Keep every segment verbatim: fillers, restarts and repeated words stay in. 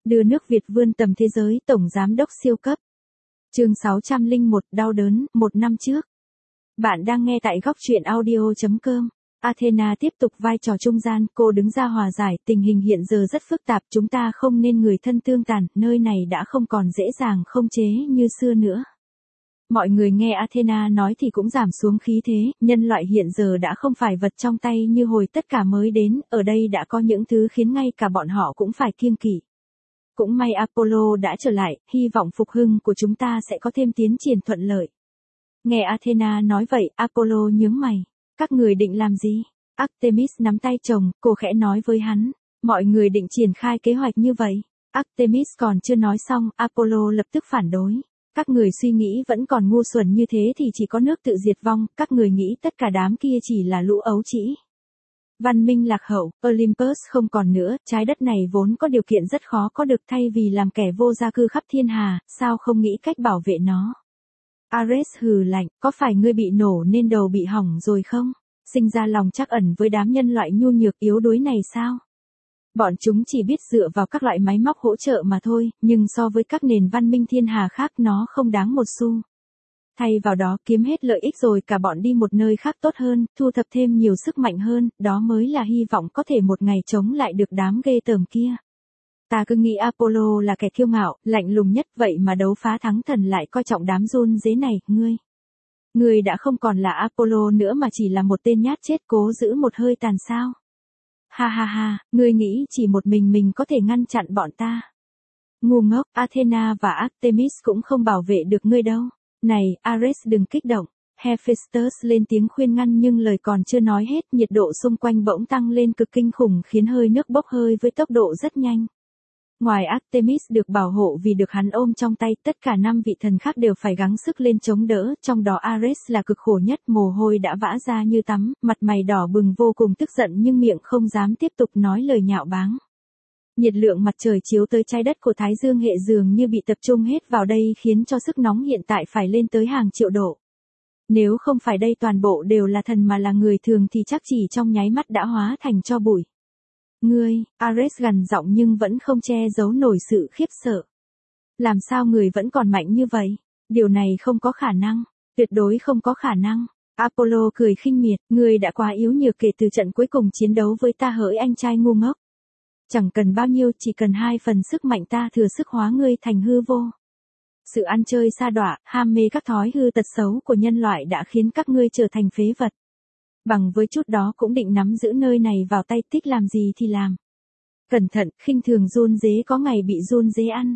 Đưa nước Việt vươn tầm thế giới, tổng giám đốc siêu cấp. Chương sáu trăm lẻ một, đau đớn, một năm trước. Bạn đang nghe tại góc truyện audio chấm com. Athena tiếp tục vai trò trung gian, cô đứng ra hòa giải, tình hình hiện giờ rất phức tạp, chúng ta không nên người thân tương tàn, nơi này đã không còn dễ dàng không chế như xưa nữa. Mọi người nghe Athena nói thì cũng giảm xuống khí thế, nhân loại hiện giờ đã không phải vật trong tay như hồi tất cả mới đến, ở đây đã có những thứ khiến ngay cả bọn họ cũng phải kiêng kỵ. Cũng may Apollo đã trở lại, hy vọng phục hưng của chúng ta sẽ có thêm tiến triển thuận lợi. Nghe Athena nói vậy, Apollo nhướng mày. Các người định làm gì? Artemis nắm tay chồng, cô khẽ nói với hắn. Mọi người định triển khai kế hoạch như vậy. Artemis còn chưa nói xong, Apollo lập tức phản đối. Các người suy nghĩ vẫn còn ngu xuẩn như thế thì chỉ có nước tự diệt vong, các người nghĩ tất cả đám kia chỉ là lũ ấu trĩ. Văn minh lạc hậu, Olympus không còn nữa, trái đất này vốn có điều kiện rất khó có được, thay vì làm kẻ vô gia cư khắp thiên hà, sao không nghĩ cách bảo vệ nó. Ares hừ lạnh, có phải ngươi bị nổ nên đầu bị hỏng rồi không? Sinh ra lòng trắc ẩn với đám nhân loại nhu nhược yếu đuối này sao? Bọn chúng chỉ biết dựa vào các loại máy móc hỗ trợ mà thôi, nhưng so với các nền văn minh thiên hà khác nó không đáng một xu. Thay vào đó kiếm hết lợi ích rồi cả bọn đi một nơi khác tốt hơn, thu thập thêm nhiều sức mạnh hơn, đó mới là hy vọng có thể một ngày chống lại được đám ghê tởm kia. Ta cứ nghĩ Apollo là kẻ kiêu ngạo, lạnh lùng nhất, vậy mà đấu phá thắng thần lại coi trọng đám run rế này, ngươi. Ngươi đã không còn là Apollo nữa mà chỉ là một tên nhát chết cố giữ một hơi tàn sao. Ha ha ha, ngươi nghĩ chỉ một mình mình có thể ngăn chặn bọn ta. Ngu ngốc, Athena và Artemis cũng không bảo vệ được ngươi đâu. Này, Ares đừng kích động. Hephaestus lên tiếng khuyên ngăn nhưng lời còn chưa nói hết, nhiệt độ xung quanh bỗng tăng lên cực kinh khủng khiến hơi nước bốc hơi với tốc độ rất nhanh. Ngoài Artemis được bảo hộ vì được hắn ôm trong tay, tất cả năm vị thần khác đều phải gắng sức lên chống đỡ, trong đó Ares là cực khổ nhất, mồ hôi đã vã ra như tắm, mặt mày đỏ bừng vô cùng tức giận nhưng miệng không dám tiếp tục nói lời nhạo báng. Nhiệt lượng mặt trời chiếu tới trái đất của Thái Dương hệ dường như bị tập trung hết vào đây khiến cho sức nóng hiện tại phải lên tới hàng triệu độ. Nếu không phải đây toàn bộ đều là thần mà là người thường thì chắc chỉ trong nháy mắt đã hóa thành tro bụi. Ngươi, Ares gằn giọng nhưng vẫn không che giấu nổi sự khiếp sợ. Làm sao người vẫn còn mạnh như vậy? Điều này không có khả năng, tuyệt đối không có khả năng. Apollo cười khinh miệt, ngươi đã quá yếu nhược kể từ trận cuối cùng chiến đấu với ta hỡi anh trai ngu ngốc. Chẳng cần bao nhiêu, chỉ cần hai phần sức mạnh ta thừa sức hóa ngươi thành hư vô. Sự ăn chơi sa đọa, ham mê các thói hư tật xấu của nhân loại đã khiến các ngươi trở thành phế vật. Bằng với chút đó cũng định nắm giữ nơi này vào tay, thích làm gì thì làm. Cẩn thận, khinh thường run dế có ngày bị run dế ăn.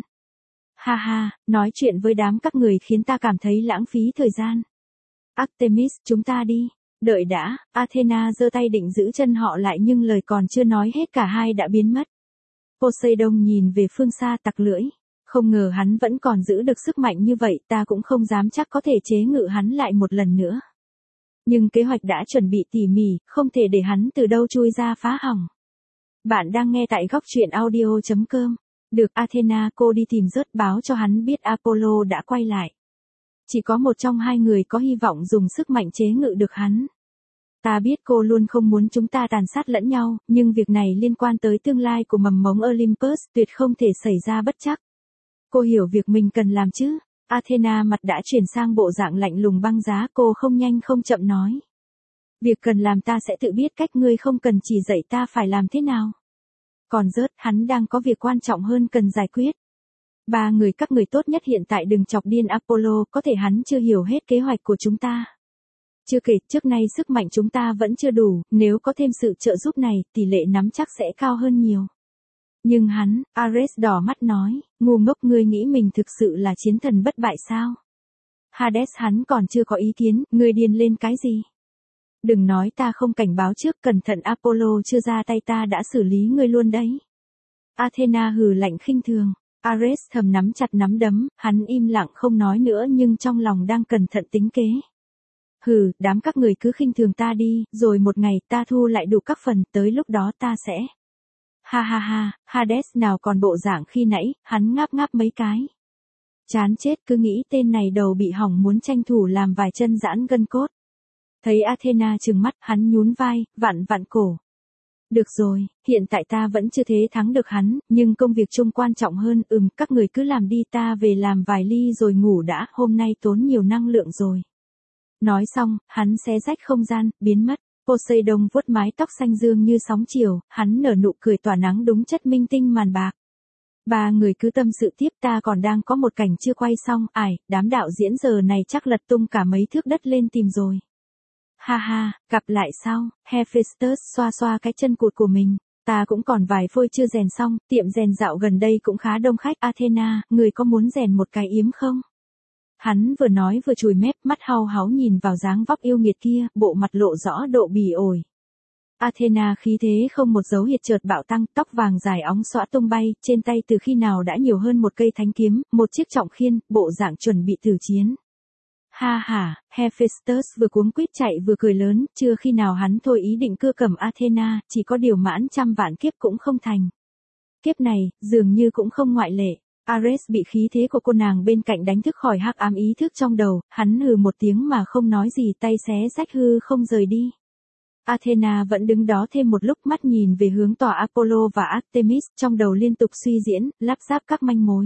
Ha ha, nói chuyện với đám các người khiến ta cảm thấy lãng phí thời gian. Artemis, chúng ta đi. Đợi đã, Athena giơ tay định giữ chân họ lại nhưng lời còn chưa nói hết cả hai đã biến mất. Poseidon nhìn về phương xa tặc lưỡi. Không ngờ hắn vẫn còn giữ được sức mạnh như vậy, ta cũng không dám chắc có thể chế ngự hắn lại một lần nữa. Nhưng kế hoạch đã chuẩn bị tỉ mỉ, không thể để hắn từ đâu chui ra phá hỏng. Bạn đang nghe tại góc truyện audio chấm com. Được, Athena, cô đi tìm rớt báo cho hắn biết Apollo đã quay lại. Chỉ có một trong hai người có hy vọng dùng sức mạnh chế ngự được hắn. Ta biết cô luôn không muốn chúng ta tàn sát lẫn nhau, nhưng việc này liên quan tới tương lai của mầm mống Olympus, tuyệt không thể xảy ra bất trắc. Cô hiểu việc mình cần làm chứ? Athena mặt đã chuyển sang bộ dạng lạnh lùng băng giá, cô không nhanh không chậm nói. Việc cần làm ta sẽ tự biết cách, ngươi không cần chỉ dạy ta phải làm thế nào. Còn rớt, hắn đang có việc quan trọng hơn cần giải quyết. Ba người các người tốt nhất hiện tại đừng chọc điên Apollo, có thể hắn chưa hiểu hết kế hoạch của chúng ta. Chưa kể, trước nay sức mạnh chúng ta vẫn chưa đủ, nếu có thêm sự trợ giúp này, tỷ lệ nắm chắc sẽ cao hơn nhiều. Nhưng hắn, Ares đỏ mắt nói, ngu ngốc, ngươi nghĩ mình thực sự là chiến thần bất bại sao? Hades, hắn còn chưa có ý kiến, ngươi điên lên cái gì? Đừng nói ta không cảnh báo trước, cẩn thận Apollo chưa ra tay ta đã xử lý ngươi luôn đấy. Athena hừ lạnh khinh thường. Ares thầm nắm chặt nắm đấm, hắn im lặng không nói nữa nhưng trong lòng đang cẩn thận tính kế. Hừ, đám các người cứ khinh thường ta đi, rồi một ngày ta thu lại đủ các phần, tới lúc đó ta sẽ... Ha ha ha, Hades nào còn bộ dạng khi nãy, hắn ngáp ngáp mấy cái. Chán chết, cứ nghĩ tên này đầu bị hỏng muốn tranh thủ làm vài chân giãn gân cốt. Thấy Athena trừng mắt, hắn nhún vai, vặn vặn cổ. Được rồi, hiện tại ta vẫn chưa thế thắng được hắn, nhưng công việc chung quan trọng hơn, ừm, các người cứ làm đi, ta về làm vài ly rồi ngủ đã, hôm nay tốn nhiều năng lượng rồi. Nói xong, hắn xé rách không gian, biến mất. Poseidon vuốt mái tóc xanh dương như sóng chiều, hắn nở nụ cười tỏa nắng đúng chất minh tinh màn bạc. Ba người cứ tâm sự tiếp, ta còn đang có một cảnh chưa quay xong, ải, đám đạo diễn giờ này chắc lật tung cả mấy thước đất lên tìm rồi. Ha ha, gặp lại sau, Hephaestus xoa xoa cái chân cụt của mình. Ta cũng còn vài phôi chưa rèn xong, tiệm rèn dạo gần đây cũng khá đông khách. Athena, người có muốn rèn một cái yếm không? Hắn vừa nói vừa chùi mép, mắt hao háu nhìn vào dáng vóc yêu nghiệt kia, bộ mặt lộ rõ độ bỉ ổi. Athena khí thế không một dấu hiệt chợt bạo tăng, tóc vàng dài óng xõa tung bay, trên tay từ khi nào đã nhiều hơn một cây thánh kiếm, một chiếc trọng khiên, bộ dạng chuẩn bị tử chiến. Ha ha, Hephaestus vừa cuống quýt chạy vừa cười lớn, chưa khi nào hắn thôi ý định cưa cầm Athena, chỉ có điều mãn trăm vạn kiếp cũng không thành. Kiếp này, dường như cũng không ngoại lệ. Ares bị khí thế của cô nàng bên cạnh đánh thức khỏi hắc ám ý thức trong đầu, hắn hừ một tiếng mà không nói gì, tay xé rách hư không rời đi. Athena vẫn đứng đó thêm một lúc, mắt nhìn về hướng tòa Apollo và Artemis, trong đầu liên tục suy diễn, lắp ráp các manh mối.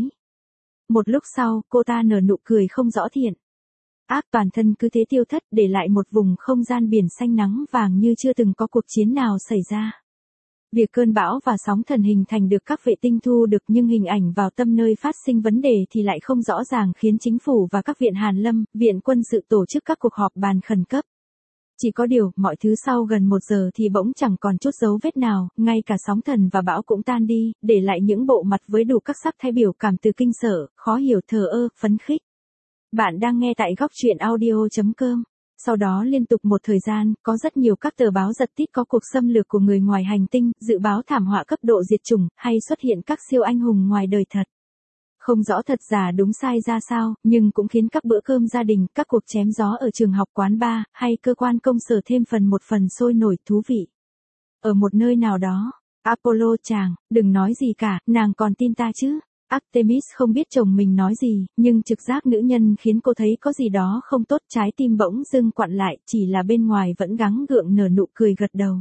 Một lúc sau, cô ta nở nụ cười không rõ thiện. Ác toàn thân cứ thế tiêu thất, để lại một vùng không gian biển xanh nắng vàng như chưa từng có cuộc chiến nào xảy ra. Việc cơn bão và sóng thần hình thành được các vệ tinh thu được, nhưng hình ảnh vào tâm nơi phát sinh vấn đề thì lại không rõ ràng, khiến chính phủ và các viện hàn lâm, viện quân sự tổ chức các cuộc họp bàn khẩn cấp. Chỉ có điều, mọi thứ sau gần một giờ thì bỗng chẳng còn chút dấu vết nào, ngay cả sóng thần và bão cũng tan đi, để lại những bộ mặt với đủ các sắc thái biểu cảm, từ kinh sợ, khó hiểu, thờ ơ, phấn khích. Bạn đang nghe tại góc truyện audio chấm com. Sau đó liên tục một thời gian, có rất nhiều các tờ báo giật tít có cuộc xâm lược của người ngoài hành tinh, dự báo thảm họa cấp độ diệt chủng, hay xuất hiện các siêu anh hùng ngoài đời thật. Không rõ thật giả đúng sai ra sao, nhưng cũng khiến các bữa cơm gia đình, các cuộc chém gió ở trường học, quán bar, hay cơ quan công sở thêm phần một phần sôi nổi thú vị. Ở một nơi nào đó, Apollo chàng, đừng nói gì cả, nàng còn tin ta chứ? Artemis không biết chồng mình nói gì, nhưng trực giác nữ nhân khiến cô thấy có gì đó không tốt, trái tim bỗng dưng quặn lại, chỉ là bên ngoài vẫn gắng gượng nở nụ cười gật đầu.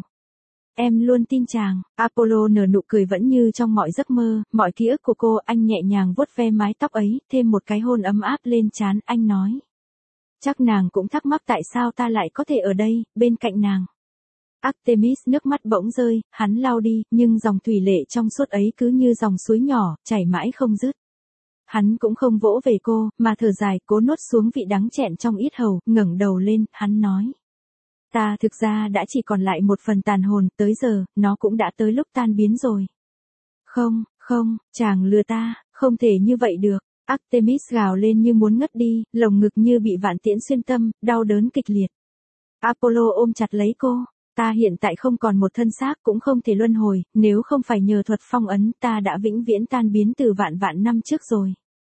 Em luôn tin chàng. Apollo nở nụ cười vẫn như trong mọi giấc mơ, mọi ký ức của cô. Anh nhẹ nhàng vuốt ve mái tóc ấy, thêm một cái hôn ấm áp lên trán, anh nói. Chắc nàng cũng thắc mắc tại sao ta lại có thể ở đây, bên cạnh nàng. Artemis nước mắt bỗng rơi, hắn lau đi, nhưng dòng thủy lệ trong suốt ấy cứ như dòng suối nhỏ, chảy mãi không dứt. Hắn cũng không vỗ về cô, mà thở dài, cố nuốt xuống vị đắng chẹn trong yết hầu, ngẩng đầu lên, hắn nói. Ta thực ra đã chỉ còn lại một phần tàn hồn, tới giờ, nó cũng đã tới lúc tan biến rồi. Không, không, chàng lừa ta, không thể như vậy được. Artemis gào lên như muốn ngất đi, lồng ngực như bị vạn tiễn xuyên tâm, đau đớn kịch liệt. Apollo ôm chặt lấy cô. Ta hiện tại không còn một thân xác, cũng không thể luân hồi, nếu không phải nhờ thuật phong ấn, ta đã vĩnh viễn tan biến từ vạn vạn năm trước rồi.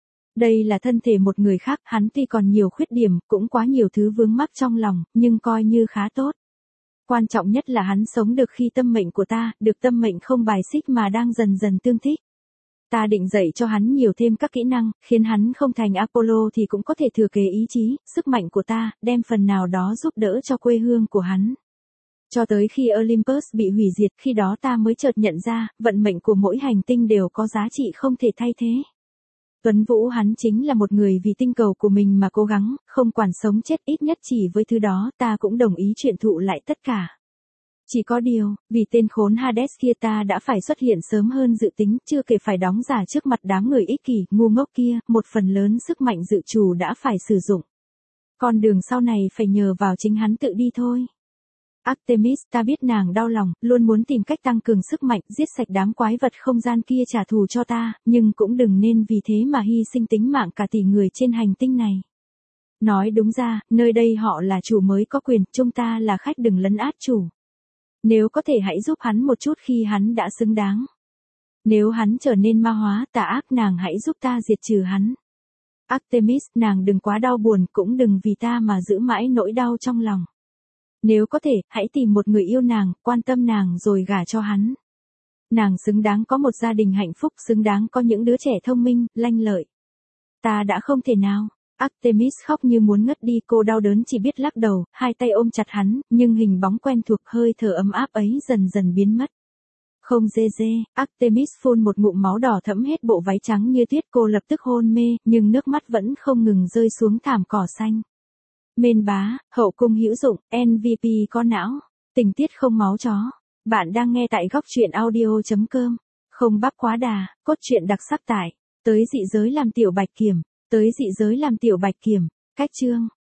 Đây là thân thể một người khác, hắn tuy còn nhiều khuyết điểm, cũng quá nhiều thứ vướng mắc trong lòng, nhưng coi như khá tốt. Quan trọng nhất là hắn sống được khi tâm mệnh của ta, được tâm mệnh không bài xích mà đang dần dần tương thích. Ta định dạy cho hắn nhiều thêm các kỹ năng, khiến hắn không thành Apollo thì cũng có thể thừa kế ý chí, sức mạnh của ta, đem phần nào đó giúp đỡ cho quê hương của hắn. Cho tới khi Olympus bị hủy diệt, khi đó ta mới chợt nhận ra, vận mệnh của mỗi hành tinh đều có giá trị không thể thay thế. Tuấn Vũ hắn chính là một người vì tinh cầu của mình mà cố gắng, không quản sống chết, ít nhất chỉ với thứ đó ta cũng đồng ý truyền thụ lại tất cả. Chỉ có điều, vì tên khốn Hades kia ta đã phải xuất hiện sớm hơn dự tính, chưa kể phải đóng giả trước mặt đám người ích kỷ, ngu ngốc kia, một phần lớn sức mạnh dự trù đã phải sử dụng. Con đường sau này phải nhờ vào chính hắn tự đi thôi. Artemis, ta biết nàng đau lòng, luôn muốn tìm cách tăng cường sức mạnh, giết sạch đám quái vật không gian kia trả thù cho ta, nhưng cũng đừng nên vì thế mà hy sinh tính mạng cả tỷ người trên hành tinh này. Nói đúng ra, nơi đây họ là chủ mới có quyền, chúng ta là khách, đừng lấn át chủ. Nếu có thể hãy giúp hắn một chút khi hắn đã xứng đáng. Nếu hắn trở nên ma hóa, tà ác, nàng hãy giúp ta diệt trừ hắn. Artemis, nàng đừng quá đau buồn, cũng đừng vì ta mà giữ mãi nỗi đau trong lòng. Nếu có thể, hãy tìm một người yêu nàng, quan tâm nàng rồi gả cho hắn. Nàng xứng đáng có một gia đình hạnh phúc, xứng đáng có những đứa trẻ thông minh, lanh lợi. Ta đã không thể nào. Artemis khóc như muốn ngất đi, cô đau đớn chỉ biết lắc đầu, hai tay ôm chặt hắn, nhưng hình bóng quen thuộc, hơi thở ấm áp ấy dần dần biến mất. Không dê dê, Artemis phun một ngụm máu đỏ thẫm hết bộ váy trắng như tuyết, cô lập tức hôn mê, nhưng nước mắt vẫn không ngừng rơi xuống thảm cỏ xanh. Mên bá, hậu cung hữu dụng, em vê pê có não, tình tiết không máu chó. Bạn đang nghe tại góc truyện audio.com. Không bắp quá đà, cốt truyện đặc sắc tại. Tới dị giới làm tiểu bạch kiểm, tới dị giới làm tiểu bạch kiểm, cách chương.